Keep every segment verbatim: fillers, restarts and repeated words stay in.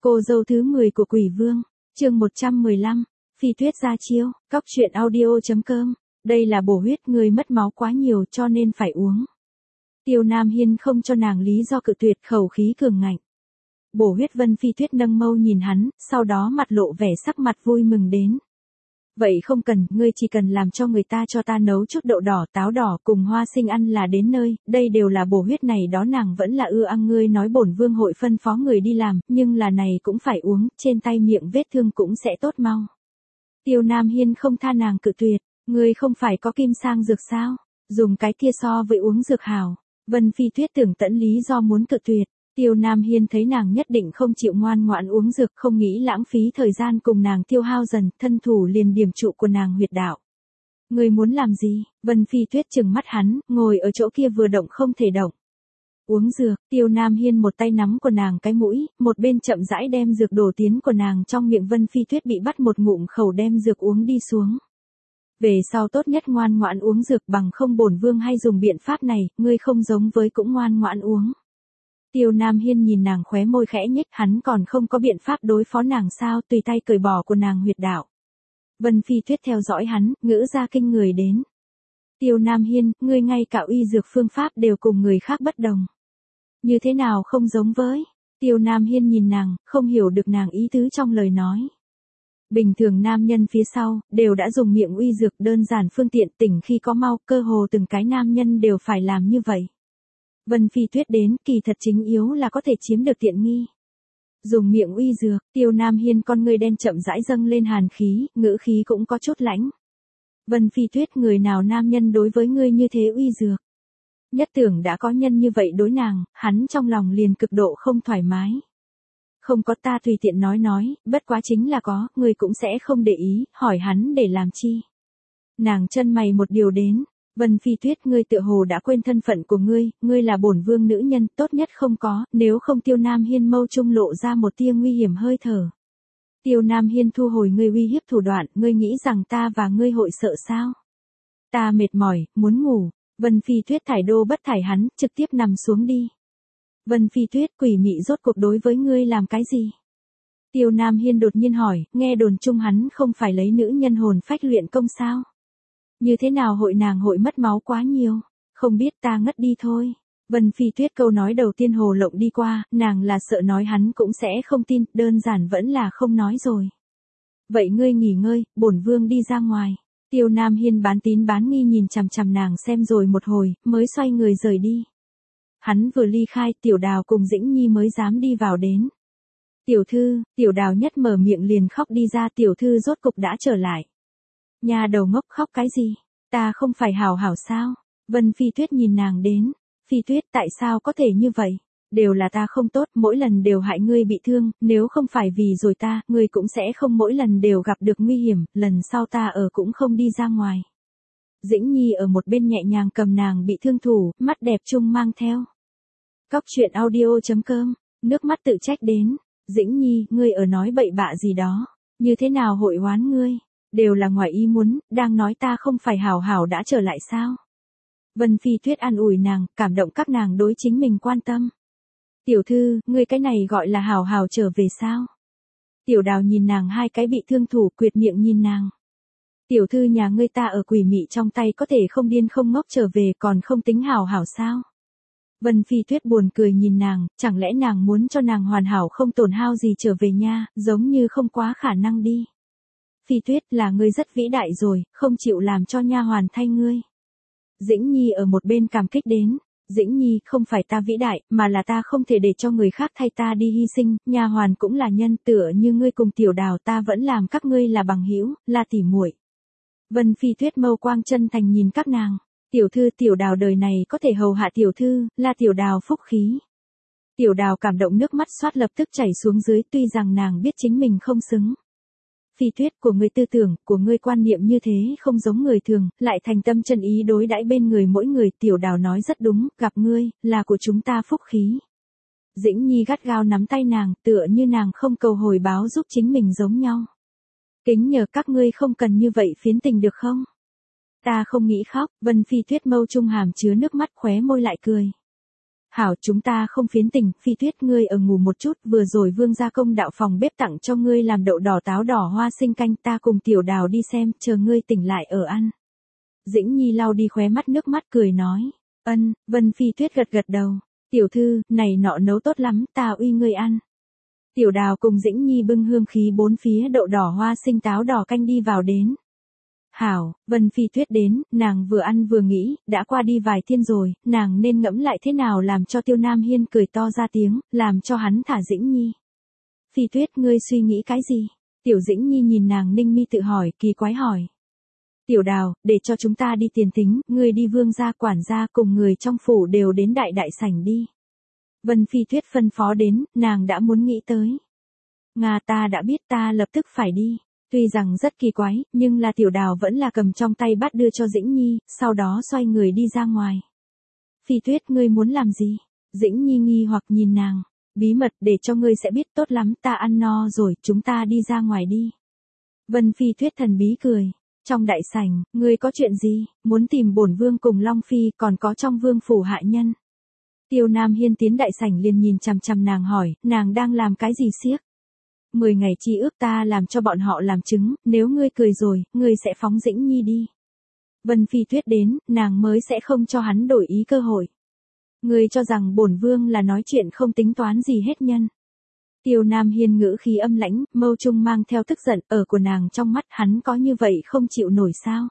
Cô dâu thứ mười của Quỷ Vương, chương một trăm mười lăm, Phi Tuyết ra chiêu, cóc truyện audio.com, đây là bổ huyết, người mất máu quá nhiều cho nên phải uống. Tiêu Nam Hiên không cho nàng lý do cự tuyệt, khẩu khí cường ngạnh. Bổ huyết. Vân Phi Tuyết nâng mâu nhìn hắn, sau đó mặt lộ vẻ sắc mặt vui mừng đến. Vậy không cần, ngươi chỉ cần làm cho người ta cho ta nấu chút đậu đỏ, táo đỏ cùng hoa sinh ăn là đến nơi, đây đều là bổ huyết này đó. Nàng vẫn là ưa ăn. Ngươi nói bổn vương hội phân phó người đi làm, nhưng là này cũng phải uống, trên tay miệng vết thương cũng sẽ tốt mau. Tiêu Nam Hiên không tha nàng cự tuyệt, ngươi không phải có kim sang dược sao, dùng cái kia so với uống dược hảo. Vân Phi Tuyết tưởng tận lý do muốn cự tuyệt. Tiêu Nam Hiên thấy nàng nhất định không chịu ngoan ngoãn uống dược, không nghĩ lãng phí thời gian cùng nàng tiêu hao dần, thân thủ liền điểm trụ của nàng huyệt đạo. Ngươi muốn làm gì? Vân Phi Tuyết trừng mắt hắn, ngồi ở chỗ kia vừa động không thể động. Uống dược. Tiêu Nam Hiên một tay nắm của nàng cái mũi, một bên chậm rãi đem dược đổ tiến của nàng trong miệng. Vân Phi Tuyết bị bắt một ngụm khẩu đem dược uống đi xuống. Về sau tốt nhất ngoan ngoãn uống dược, bằng không bổn vương hay dùng biện pháp này, ngươi không giống với cũng ngoan ngoãn uống. Tiêu Nam Hiên nhìn nàng khóe môi khẽ nhếch, hắn còn không có biện pháp đối phó nàng sao, tùy tay cởi bỏ của nàng huyệt đạo. Vân Phi Tuyết theo dõi hắn, ngữ ra kinh người đến. Tiêu Nam Hiên, ngươi ngay cả uy dược phương pháp đều cùng người khác bất đồng. Như thế nào không giống với? Tiêu Nam Hiên nhìn nàng, không hiểu được nàng ý tứ trong lời nói. Bình thường nam nhân phía sau, đều đã dùng miệng uy dược, đơn giản phương tiện, tỉnh khi có mau, cơ hồ từng cái nam nhân đều phải làm như vậy. Vân Phi Tuyết đến, kỳ thật chính yếu là có thể chiếm được tiện nghi. Dùng miệng uy dược. Tiêu Nam Hiên con ngươi đen chậm rãi dâng lên hàn khí, ngữ khí cũng có chút lãnh. Vân Phi Tuyết, người nào nam nhân đối với ngươi như thế uy dược? Nhất tưởng đã có nhân như vậy đối nàng, hắn trong lòng liền cực độ không thoải mái. Không có, ta tùy tiện nói nói, bất quá chính là có, ngươi cũng sẽ không để ý, hỏi hắn để làm chi. Nàng chân mày một điều đến. Vân Phi Tuyết, ngươi tựa hồ đã quên thân phận của ngươi, ngươi là bổn vương nữ nhân, tốt nhất không có, nếu không. Tiêu Nam Hiên mâu trung lộ ra một tia nguy hiểm hơi thở. Tiêu Nam Hiên thu hồi ngươi uy hiếp thủ đoạn, ngươi nghĩ rằng ta và ngươi hội sợ sao? Ta mệt mỏi, muốn ngủ. Vân Phi Tuyết thải đô bất thải hắn, trực tiếp nằm xuống đi. Vân Phi Tuyết, quỷ mị rốt cuộc đối với ngươi làm cái gì? Tiêu Nam Hiên đột nhiên hỏi, nghe đồn chung hắn không phải lấy nữ nhân hồn phách luyện công sao? Như thế nào hội nàng hội mất máu quá nhiều? Không biết, ta ngất đi thôi. Vân Phi Tuyết câu nói đầu tiên hồ lộng đi qua, nàng là sợ nói hắn cũng sẽ không tin, đơn giản vẫn là không nói rồi. Vậy ngươi nghỉ ngơi, bổn vương đi ra ngoài. Tiêu Nam Hiên bán tín bán nghi nhìn chằm chằm nàng xem rồi một hồi, mới xoay người rời đi. Hắn vừa ly khai, Tiểu Đào cùng Dĩnh Nhi mới dám đi vào đến. Tiểu thư. Tiểu Đào nhất mở miệng liền khóc đi ra. Tiểu thư rốt cục đã trở lại. Nhà đầu ngốc, khóc cái gì? Ta không phải hảo hảo sao? Vân Phi Tuyết nhìn nàng đến. Phi Tuyết, tại sao có thể như vậy? Đều là ta không tốt, mỗi lần đều hại ngươi bị thương, nếu không phải vì rồi ta, ngươi cũng sẽ không mỗi lần đều gặp được nguy hiểm, lần sau ta ở cũng không đi ra ngoài. Dĩnh Nhi ở một bên nhẹ nhàng cầm nàng bị thương thủ, mắt đẹp chung mang theo. Cóc truyện audio.com, nước mắt tự trách đến. Dĩnh Nhi, ngươi ở nói bậy bạ gì đó? Như thế nào hội oán ngươi? Đều là ngoài ý muốn, đang nói ta không phải hảo hảo đã trở lại sao? Vân Phi Tuyết an ủi nàng, cảm động các nàng đối chính mình quan tâm. Tiểu thư, ngươi cái này gọi là hảo hảo trở về sao? Tiểu Đào nhìn nàng hai cái bị thương thủ, quyệt miệng nhìn nàng. Tiểu thư, nhà ngươi ta ở quỷ mị trong tay có thể không điên không ngốc trở về, còn không tính hảo hảo sao? Vân Phi Tuyết buồn cười nhìn nàng, chẳng lẽ nàng muốn cho nàng hoàn hảo không tổn hao gì trở về nha, giống như không quá khả năng đi. Phi Tuyết, là ngươi rất vĩ đại rồi, không chịu làm cho nha hoàn thay ngươi. Dĩnh Nhi ở một bên cảm kích đến. Dĩnh Nhi, không phải ta vĩ đại, mà là ta không thể để cho người khác thay ta đi hy sinh, nha hoàn cũng là nhân, tựa như ngươi cùng Tiểu Đào, ta vẫn làm các ngươi là bằng hữu, là tỉ muội. Vân Phi Tuyết mâu quang chân thành nhìn các nàng. Tiểu thư, Tiểu Đào đời này có thể hầu hạ tiểu thư, là Tiểu Đào phúc khí. Tiểu Đào cảm động, nước mắt xoát lập tức chảy xuống dưới, tuy rằng nàng biết chính mình không xứng. Phi Tuyết, của ngươi tư tưởng, của ngươi quan niệm như thế không giống người thường, lại thành tâm chân ý đối đãi bên người mỗi người. Tiểu Đào nói rất đúng, gặp ngươi, là của chúng ta phúc khí. Dĩnh Nhi gắt gao nắm tay nàng, tựa như nàng không cầu hồi báo giúp chính mình giống nhau. Kính nhờ các ngươi không cần như vậy phiến tình được không? Ta không nghĩ khóc. Vân Phi Tuyết mâu trung hàm chứa nước mắt, khóe môi lại cười. Hảo, chúng ta không phiến tình, Phi Tuyết ngươi ở ngủ một chút, vừa rồi vương gia công đạo phòng bếp tặng cho ngươi làm đậu đỏ táo đỏ hoa sinh canh, ta cùng tiểu đào đi xem, chờ ngươi tỉnh lại ở ăn. Dĩnh Nhi lau đi khóe mắt nước mắt cười nói, ân, Vân Phi Tuyết gật gật đầu, tiểu thư, này nọ nấu tốt lắm, ta uy ngươi ăn. Tiểu đào cùng Dĩnh Nhi bưng hương khí bốn phía đậu đỏ hoa sinh táo đỏ canh đi vào đến. Hảo, Vân Phi Tuyết đến, nàng vừa ăn vừa nghĩ, đã qua đi vài thiên rồi, nàng nên ngẫm lại thế nào làm cho Tiêu Nam Hiên cười to ra tiếng, làm cho hắn thả Dĩnh Nhi. Phi Tuyết ngươi suy nghĩ cái gì? Tiểu Dĩnh Nhi nhìn nàng ninh mi tự hỏi, kỳ quái hỏi. Tiểu đào, để cho chúng ta đi tiền tính, ngươi đi vương gia quản gia cùng người trong phủ đều đến đại đại sảnh đi. Vân Phi Tuyết phân phó đến, nàng đã muốn nghĩ tới. Nga ta đã biết ta lập tức phải đi. Tuy rằng rất kỳ quái, nhưng là tiểu đào vẫn là cầm trong tay bát đưa cho Dĩnh Nhi, sau đó xoay người đi ra ngoài. Phi Tuyết ngươi muốn làm gì? Dĩnh Nhi nghi hoặc nhìn nàng. Bí mật để cho ngươi sẽ biết tốt lắm, ta ăn no rồi, chúng ta đi ra ngoài đi. Vân Phi Tuyết thần bí cười. Trong đại sảnh, ngươi có chuyện gì, muốn tìm bổn vương cùng Long Phi, còn có trong vương phủ hạ nhân. Tiêu Nam Hiên tiến đại sảnh liền nhìn chằm chằm nàng hỏi, nàng đang làm cái gì siếc? Mười ngày chi ước ta làm cho bọn họ làm chứng, nếu ngươi cười rồi, ngươi sẽ phóng Dĩnh Nhi đi. Vân Phi Tuyết đến, nàng mới sẽ không cho hắn đổi ý cơ hội. Ngươi cho rằng bổn vương là nói chuyện không tính toán gì hết nhân. Tiêu Nam Hiên ngữ khí âm lãnh, mâu trung mang theo tức giận, ở của nàng trong mắt hắn có như vậy không chịu nổi sao?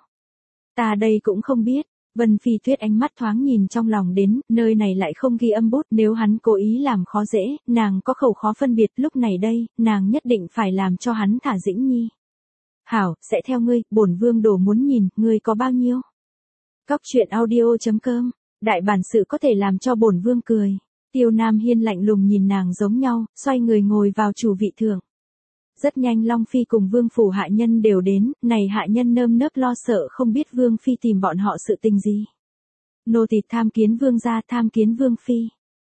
Ta đây cũng không biết. Vân Phi Tuyết ánh mắt thoáng nhìn trong lòng đến, nơi này lại không ghi âm bút, nếu hắn cố ý làm khó dễ, nàng có khẩu khó phân biệt, lúc này đây, nàng nhất định phải làm cho hắn thả Dĩnh Nhi. Hảo, sẽ theo ngươi, bổn vương đồ muốn nhìn, ngươi có bao nhiêu? Cóc truyện audio chấm com, đại bản sự có thể làm cho bổn vương cười. Tiêu Nam Hiên lạnh lùng nhìn nàng giống nhau, xoay người ngồi vào chủ vị thượng. Rất nhanh Long Phi cùng vương phủ hạ nhân đều đến, này hạ nhân nơm nớp lo sợ không biết vương phi tìm bọn họ sự tình gì. Nô tỳ tham kiến vương gia, tham kiến vương phi.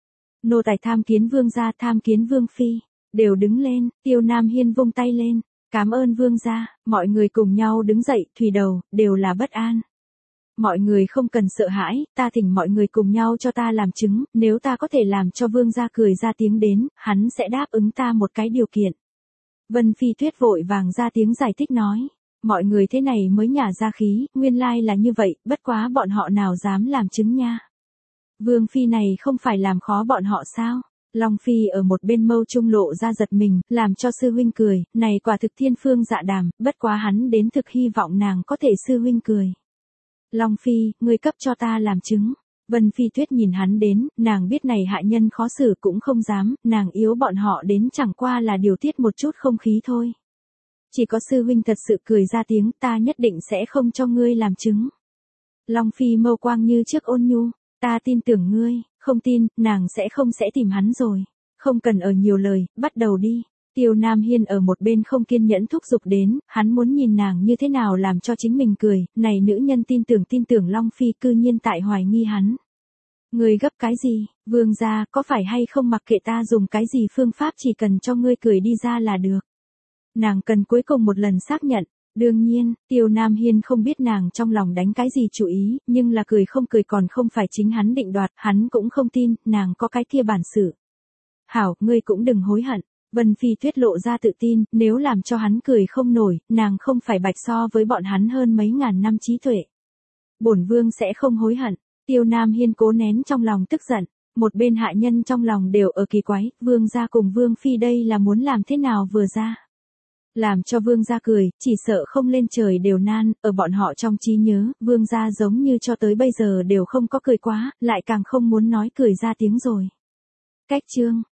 Nô tài tham kiến vương gia, tham kiến vương phi. Đều đứng lên, Tiêu Nam Hiên vung tay lên. Cảm ơn vương gia, mọi người cùng nhau đứng dậy, thủy đầu, đều là bất an. Mọi người không cần sợ hãi, ta thỉnh mọi người cùng nhau cho ta làm chứng, nếu ta có thể làm cho vương gia cười ra tiếng đến, hắn sẽ đáp ứng ta một cái điều kiện. Vân Phi Tuyết vội vàng ra tiếng giải thích nói, mọi người thế này mới nhả ra khí, nguyên lai là như vậy, bất quá bọn họ nào dám làm chứng nha. Vương Phi này không phải làm khó bọn họ sao? Long Phi ở một bên mâu trung lộ ra giật mình, làm cho sư huynh cười, này quả thực thiên phương dạ đàm, bất quá hắn đến thực hy vọng nàng có thể sư huynh cười. Long Phi, ngươi cấp cho ta làm chứng. Vân Phi Tuyết nhìn hắn đến, nàng biết này hạ nhân khó xử cũng không dám, nàng yếu bọn họ đến chẳng qua là điều tiết một chút không khí thôi. Chỉ có sư huynh thật sự cười ra tiếng, ta nhất định sẽ không cho ngươi làm chứng. Long Phi mâu quang như trước ôn nhu, ta tin tưởng ngươi, không tin, nàng sẽ không sẽ tìm hắn rồi. Không cần ở nhiều lời, bắt đầu đi. Tiêu Nam Hiên ở một bên không kiên nhẫn thúc giục đến, hắn muốn nhìn nàng như thế nào làm cho chính mình cười, này nữ nhân tin tưởng tin tưởng Long Phi cư nhiên tại hoài nghi hắn. Ngươi gấp cái gì, vương gia, có phải hay không mặc kệ ta dùng cái gì phương pháp chỉ cần cho ngươi cười đi ra là được. Nàng cần cuối cùng một lần xác nhận, đương nhiên, Tiêu Nam Hiên không biết nàng trong lòng đánh cái gì chủ ý, nhưng là cười không cười còn không phải chính hắn định đoạt, hắn cũng không tin, nàng có cái kia bản sự. Hảo, ngươi cũng đừng hối hận. Vân Phi Tuyết lộ ra tự tin, nếu làm cho hắn cười không nổi, nàng không phải bạch so với bọn hắn hơn mấy ngàn năm trí tuệ. Bổn vương sẽ không hối hận. Tiêu Nam Hiên cố nén trong lòng tức giận, một bên hạ nhân trong lòng đều ở kỳ quái, vương gia cùng vương phi đây là muốn làm thế nào vừa ra. Làm cho vương gia cười, chỉ sợ không lên trời đều nan, ở bọn họ trong trí nhớ, vương gia giống như cho tới bây giờ đều không có cười quá, lại càng không muốn nói cười ra tiếng rồi. Cách chương